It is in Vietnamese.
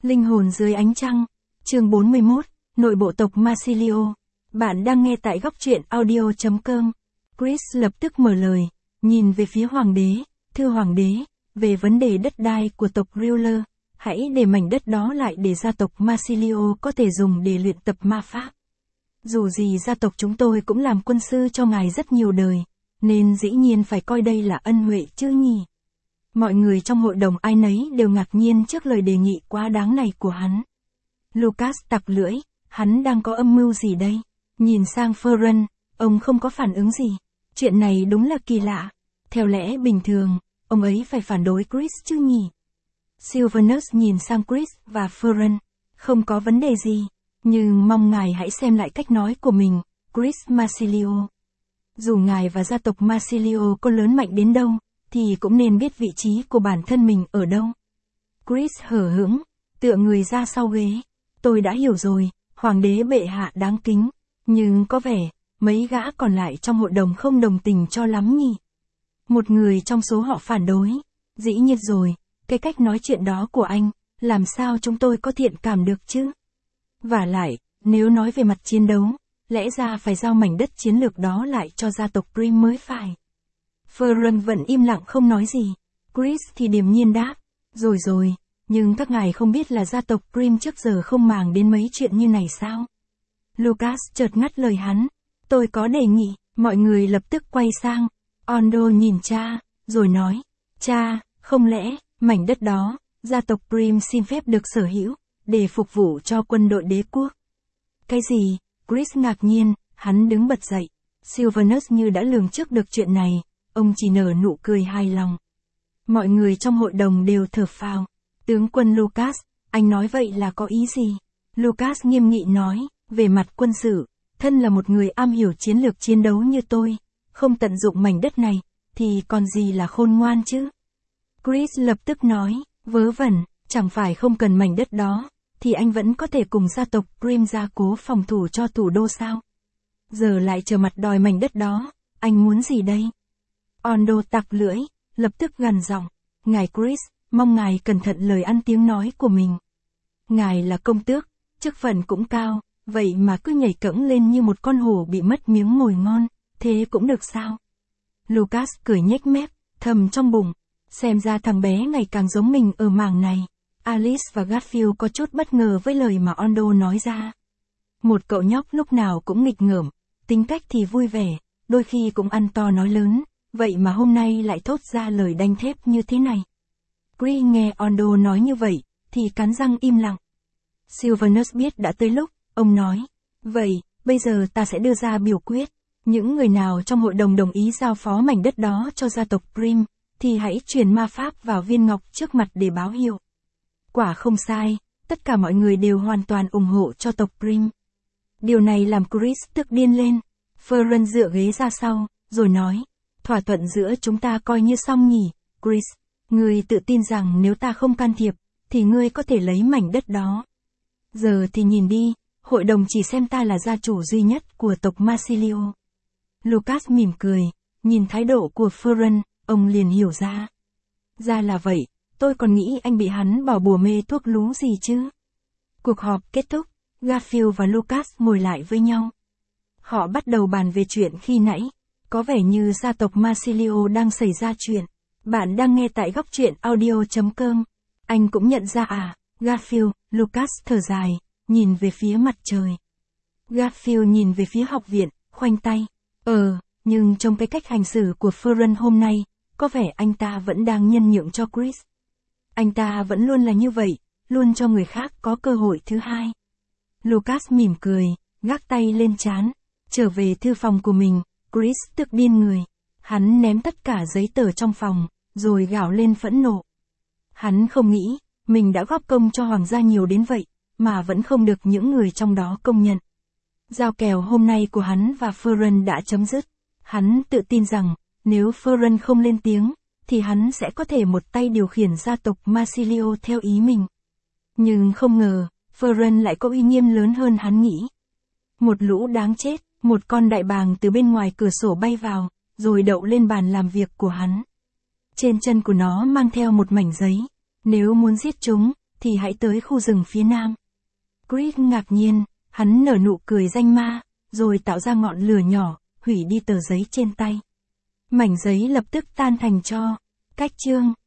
Linh hồn dưới ánh trăng, chương 41, nội bộ tộc Marsilio. Bạn đang nghe tại góc truyện audio.com. Chris lập tức mở lời, nhìn về phía hoàng đế, thưa hoàng đế, về vấn đề đất đai của tộc Reuler, hãy để mảnh đất đó lại để gia tộc Marsilio có thể dùng để luyện tập ma pháp. Dù gì gia tộc chúng tôi cũng làm quân sư cho ngài rất nhiều đời, nên dĩ nhiên phải coi đây là ân huệ chứ nhỉ. Mọi người trong hội đồng ai nấy đều ngạc nhiên trước lời đề nghị quá đáng này của hắn. Lucas tặc lưỡi, hắn đang có âm mưu gì đây? Nhìn sang Ferran, ông không có phản ứng gì. Chuyện này đúng là kỳ lạ. Theo lẽ bình thường, ông ấy phải phản đối Chris chứ nhỉ? Silvanus nhìn sang Chris và Ferran, không có vấn đề gì, nhưng mong ngài hãy xem lại cách nói của mình, Chris Marsilio. Dù ngài và gia tộc Marsilio có lớn mạnh đến đâu, thì cũng nên biết vị trí của bản thân mình ở đâu. Chris hở hững, tựa người ra sau ghế. Tôi đã hiểu rồi, hoàng đế bệ hạ đáng kính, nhưng có vẻ, mấy gã còn lại trong hội đồng không đồng tình cho lắm nhỉ. Một người trong số họ phản đối. Dĩ nhiên rồi, cái cách nói chuyện đó của anh, làm sao chúng tôi có thiện cảm được chứ? Vả lại, nếu nói về mặt chiến đấu, lẽ ra phải giao mảnh đất chiến lược đó lại cho gia tộc Grimm mới phải. Ferran vẫn im lặng không nói gì. Chris thì điềm nhiên đáp, rồi, nhưng các ngài không biết là gia tộc Grimm trước giờ không màng đến mấy chuyện như này sao? Lucas chợt ngắt lời hắn, tôi có đề nghị, mọi người lập tức quay sang. Ondo nhìn cha, rồi nói, cha, không lẽ, mảnh đất đó, gia tộc Grimm xin phép được sở hữu, để phục vụ cho quân đội đế quốc. Cái gì? Chris ngạc nhiên, hắn đứng bật dậy. Silvanus như đã lường trước được chuyện này, ông chỉ nở nụ cười hài lòng. Mọi người trong hội đồng đều thở phào. Tướng quân Lucas, anh nói vậy là có ý gì? Lucas nghiêm nghị nói, về mặt quân sự, thân là một người am hiểu chiến lược chiến đấu như tôi, không tận dụng mảnh đất này, thì còn gì là khôn ngoan chứ? Chris lập tức nói, vớ vẩn, chẳng phải không cần mảnh đất đó, thì anh vẫn có thể cùng gia tộc Grimm gia cố phòng thủ cho thủ đô sao? Giờ lại trở mặt đòi mảnh đất đó, anh muốn gì đây? Ondo tặc lưỡi, lập tức gằn giọng, ngài Chris, mong ngài cẩn thận lời ăn tiếng nói của mình. Ngài là công tước, chức phận cũng cao, vậy mà cứ nhảy cẫng lên như một con hổ bị mất miếng mồi ngon, thế cũng được sao? Lucas cười nhếch mép, thầm trong bụng, xem ra thằng bé ngày càng giống mình ở mảng này. Alice và Garfield có chút bất ngờ với lời mà Ondo nói ra. Một cậu nhóc lúc nào cũng nghịch ngợm, tính cách thì vui vẻ, đôi khi cũng ăn to nói lớn, vậy mà hôm nay lại thốt ra lời đanh thép như thế này. Chris nghe Ondo nói như vậy, thì cắn răng im lặng. Silvanus biết đã tới lúc, ông nói, vậy, bây giờ ta sẽ đưa ra biểu quyết, những người nào trong hội đồng đồng ý giao phó mảnh đất đó cho gia tộc Grimm, thì hãy truyền ma pháp vào viên ngọc trước mặt để báo hiệu. Quả không sai, tất cả mọi người đều hoàn toàn ủng hộ cho tộc Grimm. Điều này làm Chris tức điên lên. Ferran dựa ghế ra sau, rồi nói, thỏa thuận giữa chúng ta coi như xong nhỉ, Chris. Ngươi tự tin rằng nếu ta không can thiệp, thì ngươi có thể lấy mảnh đất đó. Giờ thì nhìn đi, hội đồng chỉ xem ta là gia chủ duy nhất của tộc Marsilio. Lucas mỉm cười, nhìn thái độ của Ferran, ông liền hiểu ra. Ra là vậy, tôi còn nghĩ anh bị hắn bỏ bùa mê thuốc lú gì chứ. Cuộc họp kết thúc, Garfield và Lucas ngồi lại với nhau. Họ bắt đầu bàn về chuyện khi nãy, có vẻ như gia tộc Marsilio đang xảy ra chuyện. Bạn đang nghe tại góc truyện audio.com. Anh cũng nhận ra à? Garfield, Lucas thở dài, nhìn về phía mặt trời. Garfield nhìn về phía học viện, khoanh tay. Nhưng trong cái cách hành xử của Ferran hôm nay, có vẻ anh ta vẫn đang nhân nhượng cho Chris. Anh ta vẫn luôn là như vậy, luôn cho người khác có cơ hội thứ hai. Lucas mỉm cười, gác tay lên trán, trở về thư phòng của mình. Chris tức điên người. Hắn ném tất cả giấy tờ trong phòng, rồi gào lên phẫn nộ. Hắn không nghĩ, mình đã góp công cho hoàng gia nhiều đến vậy, mà vẫn không được những người trong đó công nhận. Giao kèo hôm nay của hắn và Ferran đã chấm dứt. Hắn tự tin rằng, nếu Ferran không lên tiếng, thì hắn sẽ có thể một tay điều khiển gia tộc Marsilio theo ý mình. Nhưng không ngờ, Ferran lại có uy nghiêm lớn hơn hắn nghĩ. Một lũ đáng chết, một con đại bàng từ bên ngoài cửa sổ bay vào, rồi đậu lên bàn làm việc của hắn. Trên chân của nó mang theo một mảnh giấy. Nếu muốn giết chúng, thì hãy tới khu rừng phía nam. Chris ngạc nhiên, hắn nở nụ cười danh ma, rồi tạo ra ngọn lửa nhỏ, hủy đi tờ giấy trên tay. Mảnh giấy lập tức tan thành tro. Cách chương